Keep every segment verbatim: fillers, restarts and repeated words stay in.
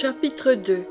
Chapitre deux.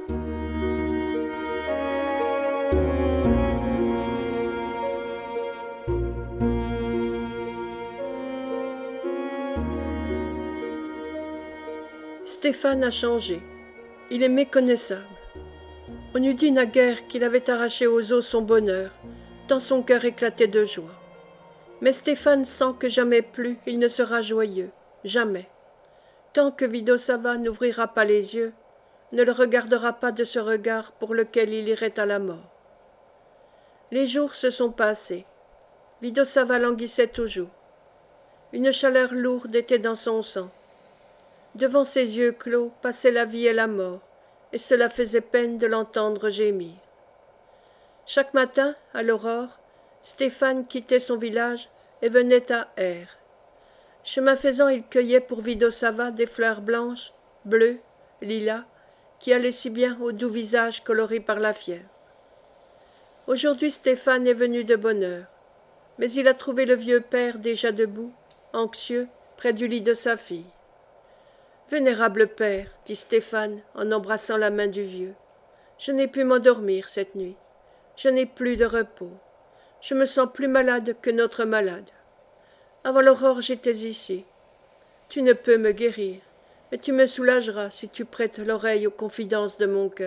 Stéphane a changé. Il est méconnaissable. On eût dit naguère qu'il avait arraché aux os son bonheur, tant son cœur éclatait de joie. Mais Stéphane sent que jamais plus il ne sera joyeux, jamais. Tant que Vidosava n'ouvrira pas les yeux, ne le regardera pas de ce regard pour lequel il irait à la mort. Les jours se sont passés. Vidosava languissait toujours. Une chaleur lourde était dans son sang. Devant ses yeux clos passait la vie et la mort, et cela faisait peine de l'entendre gémir. Chaque matin, à l'aurore, Stéphane quittait son village et venait à Er. Chemin faisant, il cueillait pour Vidosava des fleurs blanches, bleues, lilas, qui allaient si bien au doux visage coloré par la fièvre. Aujourd'hui Stéphane est venu de bonne heure, mais il a trouvé le vieux père déjà debout, anxieux, près du lit de sa fille. « Vénérable père, dit Stéphane en embrassant la main du vieux, je n'ai pu m'endormir cette nuit. Je n'ai plus de repos. Je me sens plus malade que notre malade. Avant l'aurore, j'étais ici. Tu ne peux me guérir, mais tu me soulageras si tu prêtes l'oreille aux confidences de mon cœur. »«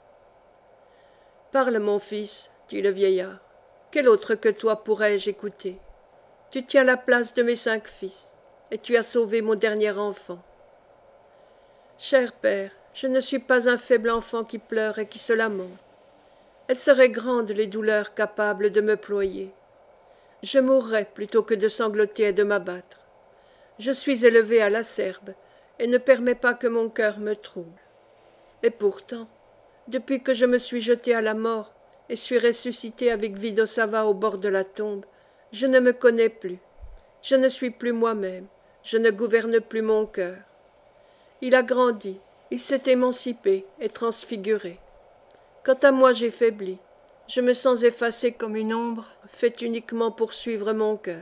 Parle, mon fils, dit le vieillard. Quel autre que toi pourrais-je écouter? Tu tiens la place de mes cinq fils, et tu as sauvé mon dernier enfant. Cher père, je ne suis pas un faible enfant qui pleure et qui se lamente. Elles seraient grandes les douleurs capables de me ployer. Je mourrais plutôt que de sangloter et de m'abattre. Je suis élevé à la Serbe et ne permets pas que mon cœur me trouble. Et pourtant, depuis que je me suis jeté à la mort et suis ressuscité avec Vidosava au bord de la tombe, je ne me connais plus. Je ne suis plus moi-même. Je ne gouverne plus mon cœur. Il a grandi, il s'est émancipé et transfiguré. Quant à moi, j'ai faibli. Je me sens effacé comme une ombre faite uniquement pour suivre mon cœur.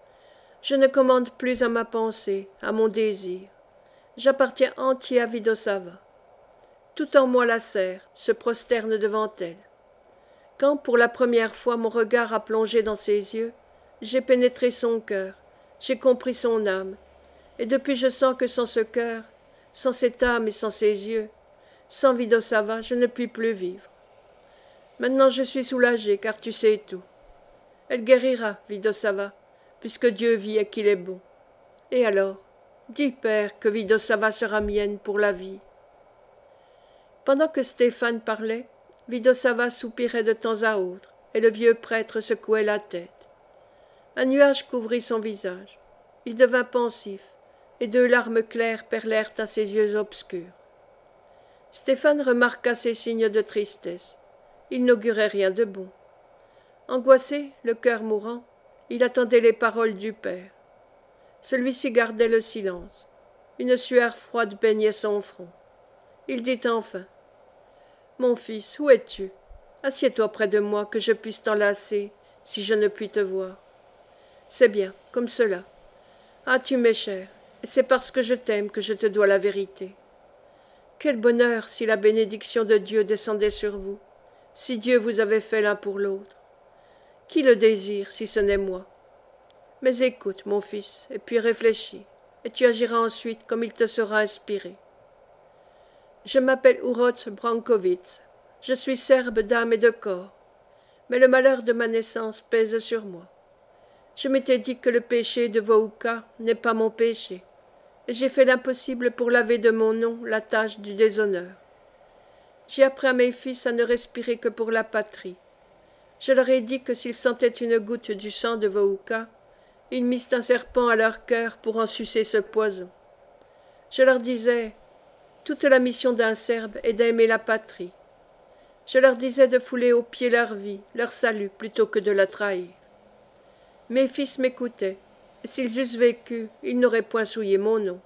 Je ne commande plus à ma pensée, à mon désir. J'appartiens entier à Vidosava. Tout en moi la serre se prosterne devant elle. Quand pour la première fois mon regard a plongé dans ses yeux, j'ai pénétré son cœur, j'ai compris son âme, et depuis je sens que sans ce cœur, sans cette âme et sans ses yeux, sans Vidosava, je ne puis plus vivre. Maintenant je suis soulagé, car tu sais tout. Elle guérira, Vidosava, puisque Dieu vit et qu'il est bon. Et alors, dis, père, que Vidosava sera mienne pour la vie. » Pendant que Stéphane parlait, Vidosava soupirait de temps à autre, et le vieux prêtre secouait la tête. Un nuage couvrit son visage. Il devint pensif, et deux larmes claires perlèrent à ses yeux obscurs. Stéphane remarqua ces signes de tristesse. Il n'augurait rien de bon. Angoissé, le cœur mourant, il attendait les paroles du père. Celui-ci gardait le silence. Une sueur froide baignait son front. Il dit enfin : « Mon fils, où es-tu? Assieds-toi près de moi, que je puisse t'enlacer, si je ne puis te voir. C'est bien, comme cela. Ah, tu m'es cher, et c'est parce que je t'aime que je te dois la vérité. Quel bonheur si la bénédiction de Dieu descendait sur vous, si Dieu vous avait fait l'un pour l'autre. Qui le désire, si ce n'est moi? Mais écoute, mon fils, et puis réfléchis, et tu agiras ensuite comme il te sera inspiré. Je m'appelle Uroš Branković, je suis serbe d'âme et de corps, mais le malheur de ma naissance pèse sur moi. Je m'étais dit que le péché de Vouka n'est pas mon péché, et j'ai fait l'impossible pour laver de mon nom la tache du déshonneur. J'ai appris à mes fils à ne respirer que pour la patrie. Je leur ai dit que s'ils sentaient une goutte du sang de Vouka, ils missent un serpent à leur cœur pour en sucer ce poison. Je leur disais, toute la mission d'un Serbe est d'aimer la patrie. Je leur disais de fouler aux pieds leur vie, leur salut, plutôt que de la trahir. Mes fils m'écoutaient, et s'ils eussent vécu, ils n'auraient point souillé mon nom.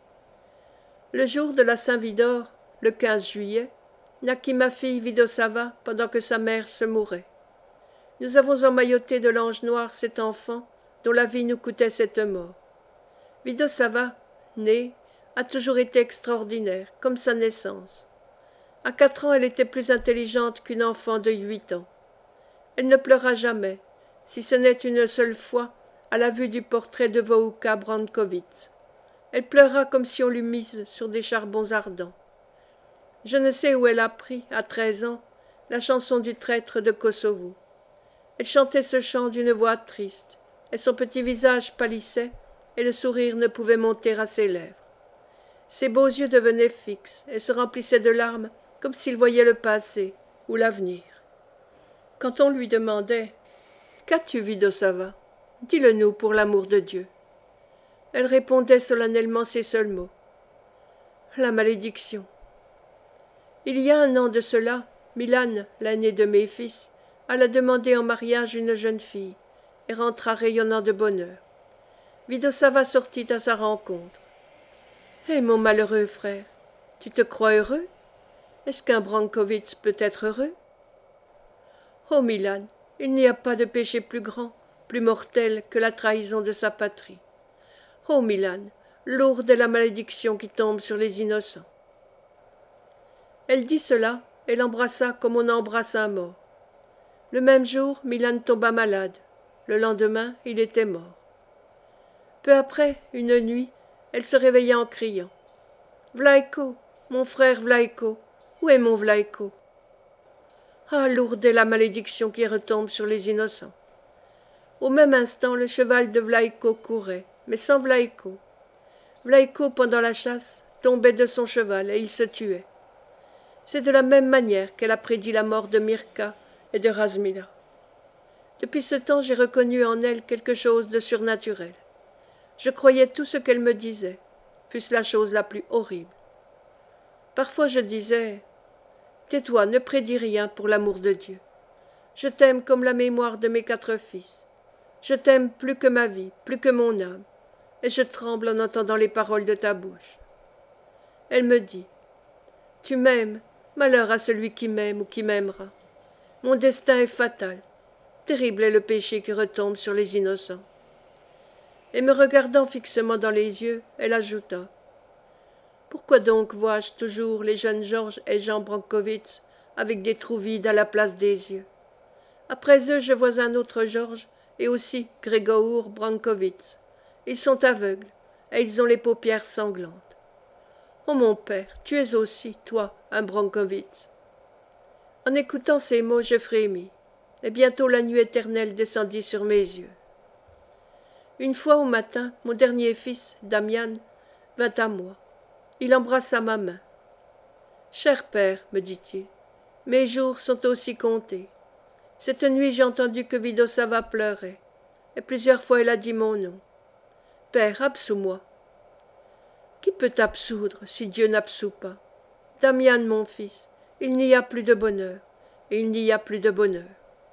Le jour de la Saint-Vidor, le quinze juillet, naquit ma fille Vidosava pendant que sa mère se mourait. Nous avons emmailloté de l'ange noir cet enfant dont la vie nous coûtait cette mort. Vidosava, née, a toujours été extraordinaire, comme sa naissance. À quatre ans, elle était plus intelligente qu'une enfant de huit ans. Elle ne pleura jamais, si ce n'est une seule fois, à la vue du portrait de Wojciech Brankovic. Elle pleura comme si on l'eût mise sur des charbons ardents. Je ne sais où elle apprit, à treize ans, la chanson du traître de Kosovo. Elle chantait ce chant d'une voix triste, et son petit visage pâlissait, et le sourire ne pouvait monter à ses lèvres. Ses beaux yeux devenaient fixes et se remplissaient de larmes comme s'il voyait le passé ou l'avenir. Quand on lui demandait « Qu'as-tu, Vidosava ? Dis-le-nous pour l'amour de Dieu », elle répondait solennellement ces seuls mots. « La malédiction. » Il y a un an de cela, Milan, l'aîné de mes fils, alla demander en mariage une jeune fille et rentra rayonnant de bonheur. Vidosava sortit à sa rencontre. « Eh, mon malheureux frère, tu te crois heureux? Est-ce qu'un Brankovic peut être heureux? Oh Milan, il n'y a pas de péché plus grand, plus mortel que la trahison de sa patrie. Oh Milan, lourde est la malédiction qui tombe sur les innocents. » Elle dit cela et l'embrassa comme on embrasse un mort. Le même jour, Milan tomba malade. Le lendemain, il était mort. Peu après, une nuit, elle se réveilla en criant. « Vlaïko, mon frère Vlaïko, où est mon Vlaïko ?» Ah, lourde est la malédiction qui retombe sur les innocents. Au même instant, le cheval de Vlaïko courait, mais sans Vlaïko. Vlaïko, pendant la chasse, tombait de son cheval et il se tuait. C'est de la même manière qu'elle a prédit la mort de Mirka et de Razmila. Depuis ce temps, j'ai reconnu en elle quelque chose de surnaturel. Je croyais tout ce qu'elle me disait, fût-ce la chose la plus horrible. Parfois je disais « Tais-toi, ne prédis rien pour l'amour de Dieu. Je t'aime comme la mémoire de mes quatre fils. Je t'aime plus que ma vie, plus que mon âme, et je tremble en entendant les paroles de ta bouche. » Elle me dit « Tu m'aimes, malheur à celui qui m'aime ou qui m'aimera. Mon destin est fatal. Terrible est le péché qui retombe sur les innocents. » Et me regardant fixement dans les yeux, elle ajouta « Pourquoi donc vois-je toujours les jeunes Georges et Jean Brankovic avec des trous vides à la place des yeux? Après eux, je vois un autre Georges et aussi Grégor Brankovic. Ils sont aveugles et ils ont les paupières sanglantes. Oh mon père, tu es aussi, toi, un Brankovic. » En écoutant ces mots, je frémis, et bientôt la nuit éternelle descendit sur mes yeux. Une fois au matin, mon dernier fils, Damian, vint à moi. Il embrassa ma main. « Cher père, me dit-il, mes jours sont aussi comptés. Cette nuit j'ai entendu que Vidosava pleurait, et plusieurs fois elle a dit mon nom. Père, absous-moi. » Qui peut absoudre si Dieu n'absout pas? Damian, mon fils, il n'y a plus de bonheur, et il n'y a plus de bonheur.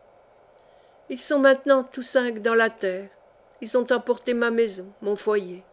Ils sont maintenant tous cinq dans la terre. Ils ont emporté ma maison, mon foyer.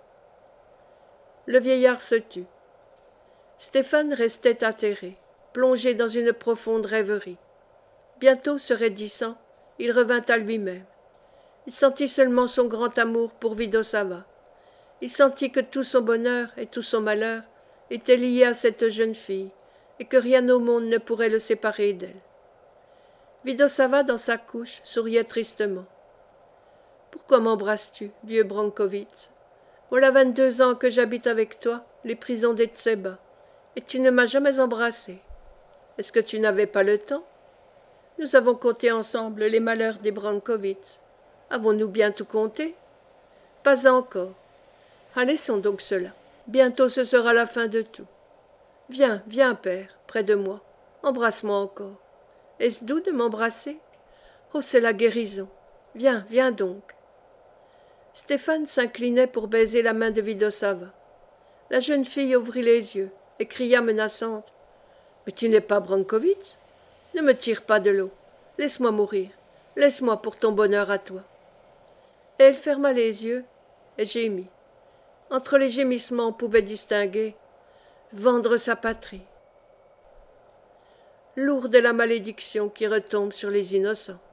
Le vieillard se tut. Stéphane restait atterré, plongé dans une profonde rêverie. Bientôt, se raidissant, il revint à lui-même. Il sentit seulement son grand amour pour Vidosava. Il sentit que tout son bonheur et tout son malheur étaient liés à cette jeune fille, et que rien au monde ne pourrait le séparer d'elle. Vidosava, dans sa couche, souriait tristement. « Pourquoi m'embrasses-tu, vieux Brankovic? Voilà vingt-deux ans que j'habite avec toi les prisons d'Etseba, et tu ne m'as jamais embrassé. Est-ce que tu n'avais pas le temps? Nous avons compté ensemble les malheurs des Brankovic. Avons-nous bien tout compté? Pas encore. Ah, laissons donc cela. Bientôt ce sera la fin de tout. Viens, viens, père, près de moi. Embrasse-moi encore. Est-ce doux de m'embrasser? Oh, c'est la guérison. Viens, viens donc. » Stéphane s'inclinait pour baiser la main de Vidosava. La jeune fille ouvrit les yeux et cria menaçante. « Mais tu n'es pas Brankovic? Ne me tire pas de l'eau. Laisse-moi mourir. Laisse-moi pour ton bonheur à toi. » Et elle ferma les yeux et gémit. Entre les gémissements, on pouvait distinguer « vendre sa patrie ». Lourde est la malédiction qui retombe sur les innocents.